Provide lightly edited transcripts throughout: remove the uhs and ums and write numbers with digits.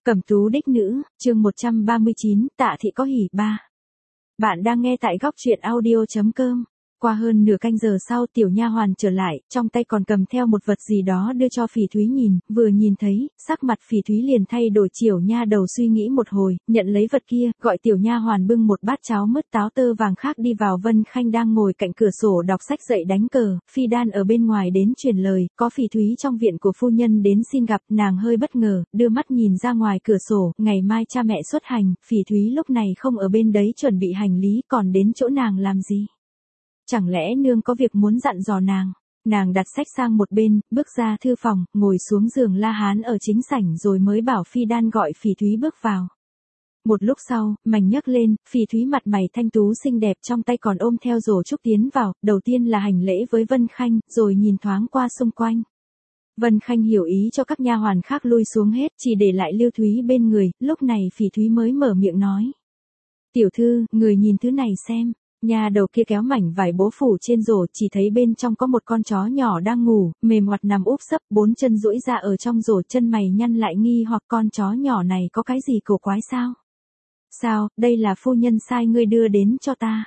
Cẩm tú đích nữ, chương 139, Tạ thị có hỉ 3. Bạn đang nghe tại góc truyện audio.com. Qua hơn nửa canh giờ sau tiểu nha hoàn trở lại, trong tay còn cầm theo một vật gì đó đưa cho Phỉ Thúy nhìn, vừa nhìn thấy, sắc mặt Phỉ Thúy liền thay đổi. Chiểu nha đầu suy nghĩ một hồi, nhận lấy vật kia, gọi tiểu nha hoàn bưng một bát cháo mứt táo tơ vàng khác đi vào. Vân Khanh đang ngồi cạnh cửa sổ đọc sách dậy đánh cờ, Phi Đan ở bên ngoài đến truyền lời, có Phỉ Thúy trong viện của phu nhân đến xin gặp. Nàng hơi bất ngờ, đưa mắt nhìn ra ngoài cửa sổ, ngày mai cha mẹ xuất hành, Phỉ Thúy lúc này không ở bên đấy chuẩn bị hành lý, còn đến chỗ nàng làm gì? Chẳng lẽ nương có việc muốn dặn dò nàng? Nàng đặt sách sang một bên, bước ra thư phòng, ngồi xuống giường La Hán ở chính sảnh rồi mới bảo Phi Đan gọi Phỉ Thúy bước vào. Một lúc sau, mảnh nhấc lên, Phỉ Thúy mặt mày thanh tú xinh đẹp, trong tay còn ôm theo rổ trúc tiến vào, đầu tiên là hành lễ với Vân Khanh, rồi nhìn thoáng qua xung quanh. Vân Khanh hiểu ý cho các nha hoàn khác lui xuống hết, chỉ để lại Lưu Thúy bên người, lúc này Phỉ Thúy mới mở miệng nói. Tiểu thư, người nhìn thứ này xem. Nha đầu kia kéo mảnh vải bố phủ trên rổ, chỉ thấy bên trong có một con chó nhỏ đang ngủ, mềm oặt nằm úp sấp, bốn chân duỗi ra ở trong rổ, chân mày nhăn lại nghi hoặc con chó nhỏ này có cái gì cổ quái sao? Sao, đây là phu nhân sai ngươi đưa đến cho ta.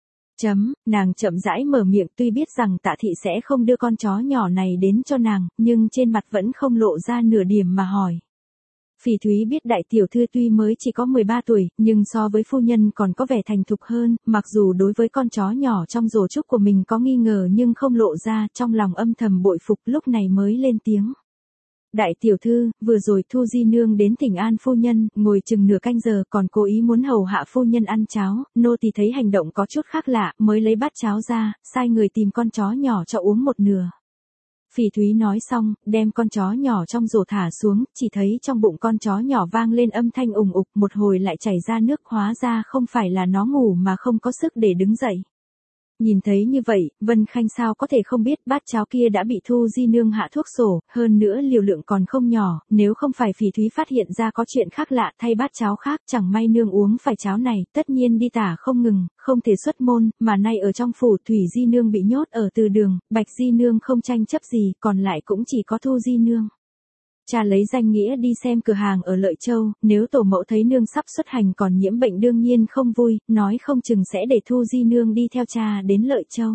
Nàng chậm rãi mở miệng, tuy biết rằng Tạ thị sẽ không đưa con chó nhỏ này đến cho nàng, nhưng trên mặt vẫn không lộ ra nửa điểm mà hỏi. Phỉ Thúy biết đại tiểu thư tuy mới chỉ có 13 tuổi, nhưng so với phu nhân còn có vẻ thành thục hơn, mặc dù đối với con chó nhỏ trong rổ trúc của mình có nghi ngờ nhưng không lộ ra, trong lòng âm thầm bội phục, lúc này mới lên tiếng. Đại tiểu thư, vừa rồi Thu Di Nương đến thỉnh an phu nhân, ngồi chừng nửa canh giờ, còn cố ý muốn hầu hạ phu nhân ăn cháo, nô tỳ thấy hành động có chút khác lạ, mới lấy bát cháo ra, sai người tìm con chó nhỏ cho uống một nửa. Phỉ Thúy nói xong, đem con chó nhỏ trong rổ thả xuống, chỉ thấy trong bụng con chó nhỏ vang lên âm thanh ùng ục, một hồi lại chảy ra nước, hóa ra không phải là nó ngủ mà không có sức để đứng dậy. Nhìn thấy như vậy, Vân Khanh sao có thể không biết bát cháo kia đã bị Thu Di Nương hạ thuốc sổ, hơn nữa liều lượng còn không nhỏ, nếu không phải Phỉ Thúy phát hiện ra có chuyện khác lạ thay bát cháo khác, chẳng may nương uống phải cháo này, tất nhiên đi tả không ngừng, không thể xuất môn, mà nay ở trong phủ Thủy Di Nương bị nhốt ở từ đường, Bạch Di Nương không tranh chấp gì, còn lại cũng chỉ có Thu Di Nương. Cha lấy danh nghĩa đi xem cửa hàng ở Lợi Châu, nếu tổ mẫu thấy nương sắp xuất hành còn nhiễm bệnh đương nhiên không vui, nói không chừng sẽ để Thu Di Nương đi theo cha đến Lợi Châu.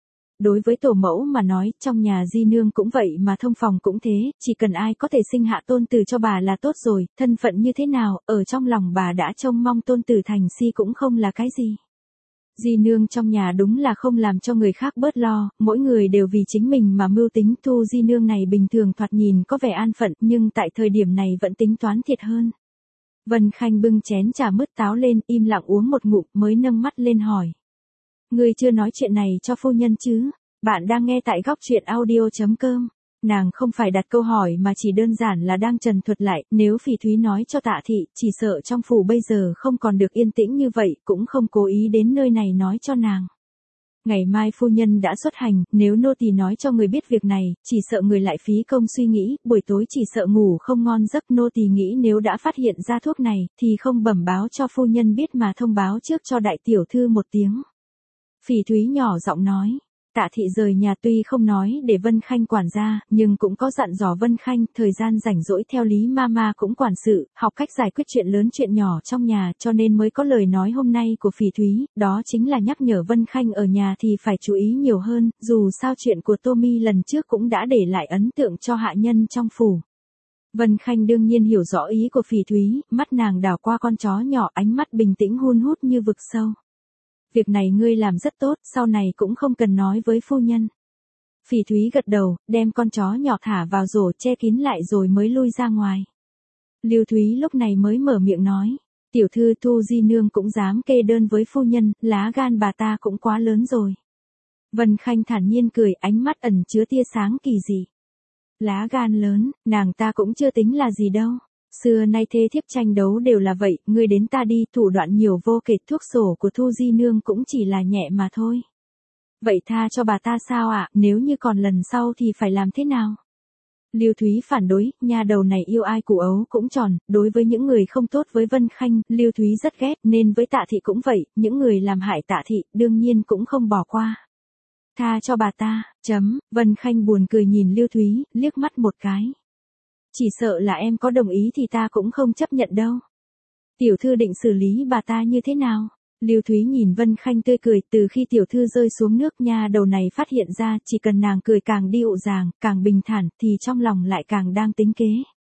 Đối với tổ mẫu mà nói, trong nhà Di Nương cũng vậy mà thông phòng cũng thế, chỉ cần ai có thể sinh hạ tôn tử cho bà là tốt rồi, thân phận như thế nào, ở trong lòng bà đã trông mong tôn tử thành si cũng không là cái gì. Di Nương trong nhà đúng là không làm cho người khác bớt lo, mỗi người đều vì chính mình mà mưu tính. Thu Di Nương này bình thường thoạt nhìn có vẻ an phận, nhưng tại thời điểm này vẫn tính toán thiệt hơn. Vân Khanh bưng chén trà mứt táo lên, im lặng uống một ngụm mới nâng mắt lên hỏi. Ngươi chưa nói chuyện này cho phu nhân chứ? Bạn đang nghe tại góc truyện audio.com. Nàng không phải đặt câu hỏi mà chỉ đơn giản là đang trần thuật lại, nếu Phỉ Thúy nói cho Tạ thị, chỉ sợ trong phủ bây giờ không còn được yên tĩnh như vậy, cũng không cố ý đến nơi này nói cho nàng. Ngày mai phu nhân đã xuất hành, nếu nô tỳ nói cho người biết việc này, chỉ sợ người lại phí công suy nghĩ, buổi tối chỉ sợ ngủ không ngon giấc. Nô tỳ nghĩ nếu đã phát hiện ra thuốc này, thì không bẩm báo cho phu nhân biết mà thông báo trước cho đại tiểu thư một tiếng. Phỉ Thúy nhỏ giọng nói. Tạ thị rời nhà tuy không nói để Vân Khanh quản gia, nhưng cũng có dặn dò Vân Khanh, thời gian rảnh rỗi theo Lý Mama cũng quản sự, học cách giải quyết chuyện lớn chuyện nhỏ trong nhà, cho nên mới có lời nói hôm nay của Phỉ Thúy, đó chính là nhắc nhở Vân Khanh ở nhà thì phải chú ý nhiều hơn, dù sao chuyện của Tommy lần trước cũng đã để lại ấn tượng cho hạ nhân trong phủ. Vân Khanh đương nhiên hiểu rõ ý của Phỉ Thúy, mắt nàng đảo qua con chó nhỏ, ánh mắt bình tĩnh hun hút như vực sâu. Việc này ngươi làm rất tốt, sau này cũng không cần nói với phu nhân. Phỉ Thúy gật đầu, đem con chó nhỏ thả vào rổ che kín lại rồi mới lui ra ngoài. Lưu Thúy lúc này mới mở miệng nói, tiểu thư Thu Di Nương cũng dám kê đơn với phu nhân, lá gan bà ta cũng quá lớn rồi. Vân Khanh thản nhiên cười, ánh mắt ẩn chứa tia sáng kỳ dị. Lá gan lớn, nàng ta cũng chưa tính là gì đâu. Xưa nay thê thiếp tranh đấu đều là vậy, ngươi đến ta đi, thủ đoạn nhiều vô kể, thuốc sổ của Thu Di Nương cũng chỉ là nhẹ mà thôi. Vậy tha cho bà ta sao ạ, nếu như còn lần sau thì phải làm thế nào? Lưu Thúy phản đối, nha đầu này yêu ai củ ấu cũng tròn, đối với những người không tốt với Vân Khanh, Lưu Thúy rất ghét, nên với Tạ thị cũng vậy, những người làm hại Tạ thị, đương nhiên cũng không bỏ qua. Tha cho bà ta, Vân Khanh buồn cười nhìn Lưu Thúy, liếc mắt một cái. Chỉ sợ là em có đồng ý thì ta cũng không chấp nhận đâu. Tiểu thư định xử lý bà ta như thế nào? Lưu Thúy nhìn Vân Khanh tươi cười, từ khi tiểu thư rơi xuống nước nha đầu này phát hiện ra chỉ cần nàng cười càng đi ụ dàng, càng bình thản thì trong lòng lại càng đang tính kế.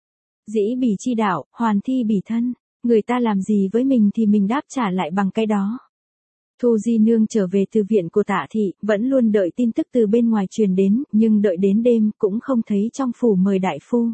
Dĩ bỉ chi đạo, hoàn thi bỉ thân, người ta làm gì với mình thì mình đáp trả lại bằng cái đó. Thu Di Nương trở về từ viện của Tạ Thị, vẫn luôn đợi tin tức từ bên ngoài truyền đến, nhưng đợi đến đêm cũng không thấy trong phủ mời đại phu.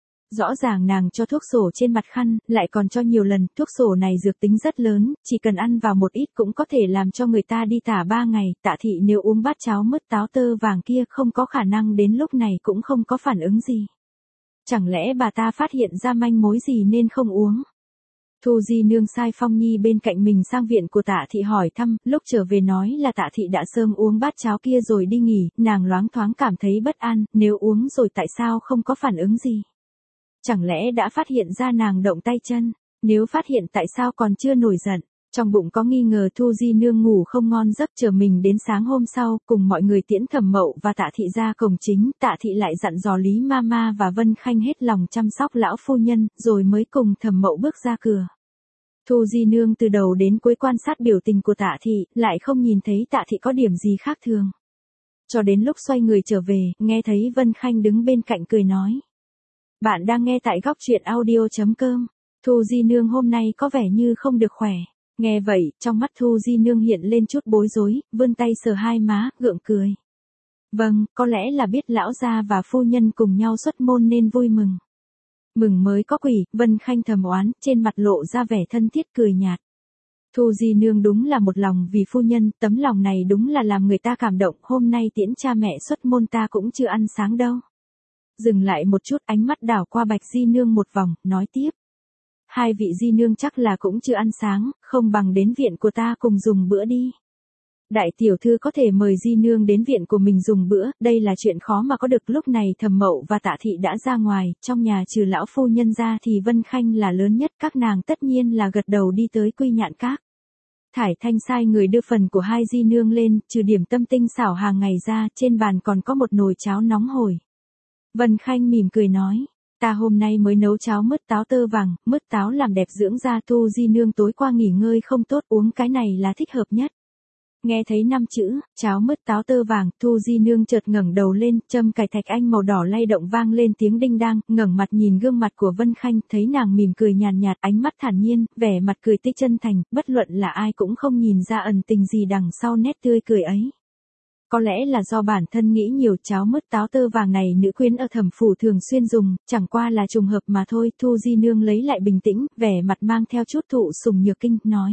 Rõ ràng nàng cho thuốc sổ trên mặt khăn, lại còn cho nhiều lần, thuốc sổ này dược tính rất lớn, chỉ cần ăn vào một ít cũng có thể làm cho người ta đi tả 3 ngày, Tạ Thị nếu uống bát cháo mứt táo tơ vàng kia không có khả năng đến lúc này cũng không có phản ứng gì. Chẳng lẽ bà ta phát hiện ra manh mối gì nên không uống? Thu Di Nương sai Phong Nhi bên cạnh mình sang viện của Tạ Thị hỏi thăm, lúc trở về nói là Tạ Thị đã sớm uống bát cháo kia rồi đi nghỉ, nàng loáng thoáng cảm thấy bất an, nếu uống rồi tại sao không có phản ứng gì? Chẳng lẽ đã phát hiện ra nàng động tay chân, nếu phát hiện tại sao còn chưa nổi giận? Trong bụng có nghi ngờ Thu Di Nương ngủ không ngon giấc, chờ mình đến sáng hôm sau, cùng mọi người tiễn Thẩm Mậu và Tạ Thị ra cổng chính, Tạ Thị lại dặn dò Lý Mama và Vân Khanh hết lòng chăm sóc lão phu nhân, rồi mới cùng Thẩm Mậu bước ra cửa. Thu Di Nương từ đầu đến cuối quan sát biểu tình của Tạ Thị, lại không nhìn thấy Tạ Thị có điểm gì khác thường. Cho đến lúc xoay người trở về, nghe thấy Vân Khanh đứng bên cạnh cười nói. Bạn đang nghe tại góc truyện audio.com. Thu Di Nương hôm nay có vẻ như không được khỏe. Nghe vậy, trong mắt Thu Di Nương hiện lên chút bối rối, vươn tay sờ hai má, gượng cười. Vâng, có lẽ là biết lão gia và phu nhân cùng nhau xuất môn nên vui mừng. Mừng mới có quỷ, Vân Khanh thầm oán, trên mặt lộ ra vẻ thân thiết cười nhạt. Thu Di Nương đúng là một lòng vì phu nhân, tấm lòng này đúng là làm người ta cảm động, hôm nay tiễn cha mẹ xuất môn ta cũng chưa ăn sáng đâu. Dừng lại một chút, ánh mắt đảo qua Bạch Di Nương một vòng, nói tiếp. Hai vị Di Nương chắc là cũng chưa ăn sáng, không bằng đến viện của ta cùng dùng bữa đi. Đại tiểu thư có thể mời Di Nương đến viện của mình dùng bữa, đây là chuyện khó mà có được. Lúc này Thẩm Mậu và Tạ Thị đã ra ngoài, trong nhà trừ lão phu nhân ra thì Vân Khanh là lớn nhất, các nàng tất nhiên là gật đầu đi tới Quy Nhạn Các. Thải Thanh sai người đưa phần của hai Di Nương lên, trừ điểm tâm tinh xảo hàng ngày ra, trên bàn còn có một nồi cháo nóng hổi. Vân Khanh mỉm cười nói, ta hôm nay mới nấu cháo mứt táo tơ vàng, mứt táo làm đẹp dưỡng da. Thu Di Nương tối qua nghỉ ngơi không tốt, uống cái này là thích hợp nhất. Nghe thấy 5 chữ, cháo mứt táo tơ vàng, Thu Di Nương chợt ngẩng đầu lên, châm cài thạch anh màu đỏ lay động vang lên tiếng đinh đang, ngẩng mặt nhìn gương mặt của Vân Khanh, thấy nàng mỉm cười nhàn nhạt, ánh mắt thản nhiên, vẻ mặt cười tích chân thành, bất luận là ai cũng không nhìn ra ẩn tình gì đằng sau nét tươi cười ấy. Có lẽ là do bản thân nghĩ nhiều, cháo mứt táo tơ vàng này nữ quyến ở Thẩm phủ thường xuyên dùng, chẳng qua là trùng hợp mà thôi. Thu Di Nương lấy lại bình tĩnh, vẻ mặt mang theo chút thụ sủng nhược kinh, nói.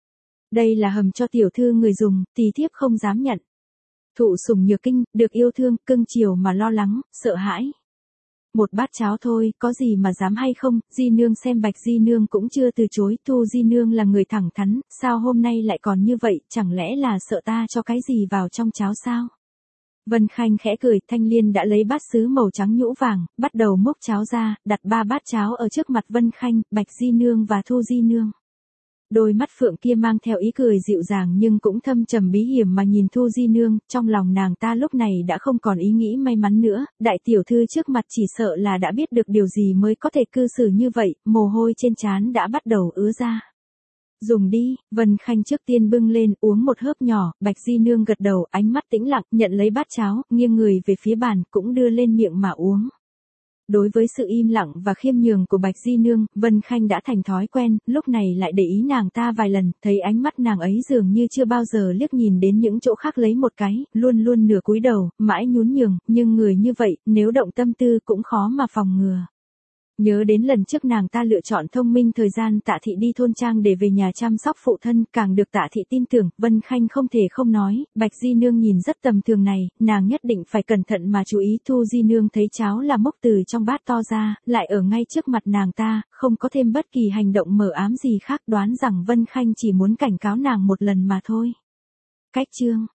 Đây là hầm cho tiểu thư người dùng, tỳ thiếp không dám nhận. Thụ sủng nhược kinh, được yêu thương, cưng chiều mà lo lắng, sợ hãi. Một bát cháo thôi, có gì mà dám hay không? Di Nương xem Bạch Di Nương cũng chưa từ chối. Thu Di Nương là người thẳng thắn, sao hôm nay lại còn như vậy, chẳng lẽ là sợ ta cho cái gì vào trong cháo sao? Vân Khanh khẽ cười, Thanh Liên đã lấy bát sứ màu trắng nhũ vàng, bắt đầu múc cháo ra, đặt 3 bát cháo ở trước mặt Vân Khanh, Bạch Di Nương và Thu Di Nương. Đôi mắt phượng kia mang theo ý cười dịu dàng nhưng cũng thâm trầm bí hiểm mà nhìn Thu Di Nương, trong lòng nàng ta lúc này đã không còn ý nghĩ may mắn nữa, đại tiểu thư trước mặt chỉ sợ là đã biết được điều gì mới có thể cư xử như vậy, mồ hôi trên trán đã bắt đầu ứa ra. Dùng đi, Vân Khanh trước tiên bưng lên, uống một hớp nhỏ, Bạch Di Nương gật đầu, ánh mắt tĩnh lặng, nhận lấy bát cháo, nghiêng người về phía bàn, cũng đưa lên miệng mà uống. Đối với sự im lặng và khiêm nhường của Bạch Di Nương, Vân Khanh đã thành thói quen, lúc này lại để ý nàng ta vài lần, thấy ánh mắt nàng ấy dường như chưa bao giờ liếc nhìn đến những chỗ khác lấy một cái, luôn luôn nửa cúi đầu, mãi nhún nhường, nhưng người như vậy, nếu động tâm tư cũng khó mà phòng ngừa. Nhớ đến lần trước nàng ta lựa chọn thông minh thời gian Tạ Thị đi thôn trang để về nhà chăm sóc phụ thân, càng được Tạ Thị tin tưởng, Vân Khanh không thể không nói, Bạch Di Nương nhìn rất tầm thường này, nàng nhất định phải cẩn thận mà chú ý. Thu Di Nương thấy cháo là mốc từ trong bát to ra, lại ở ngay trước mặt nàng ta, không có thêm bất kỳ hành động mờ ám gì khác, đoán rằng Vân Khanh chỉ muốn cảnh cáo nàng một lần mà thôi. Cách chương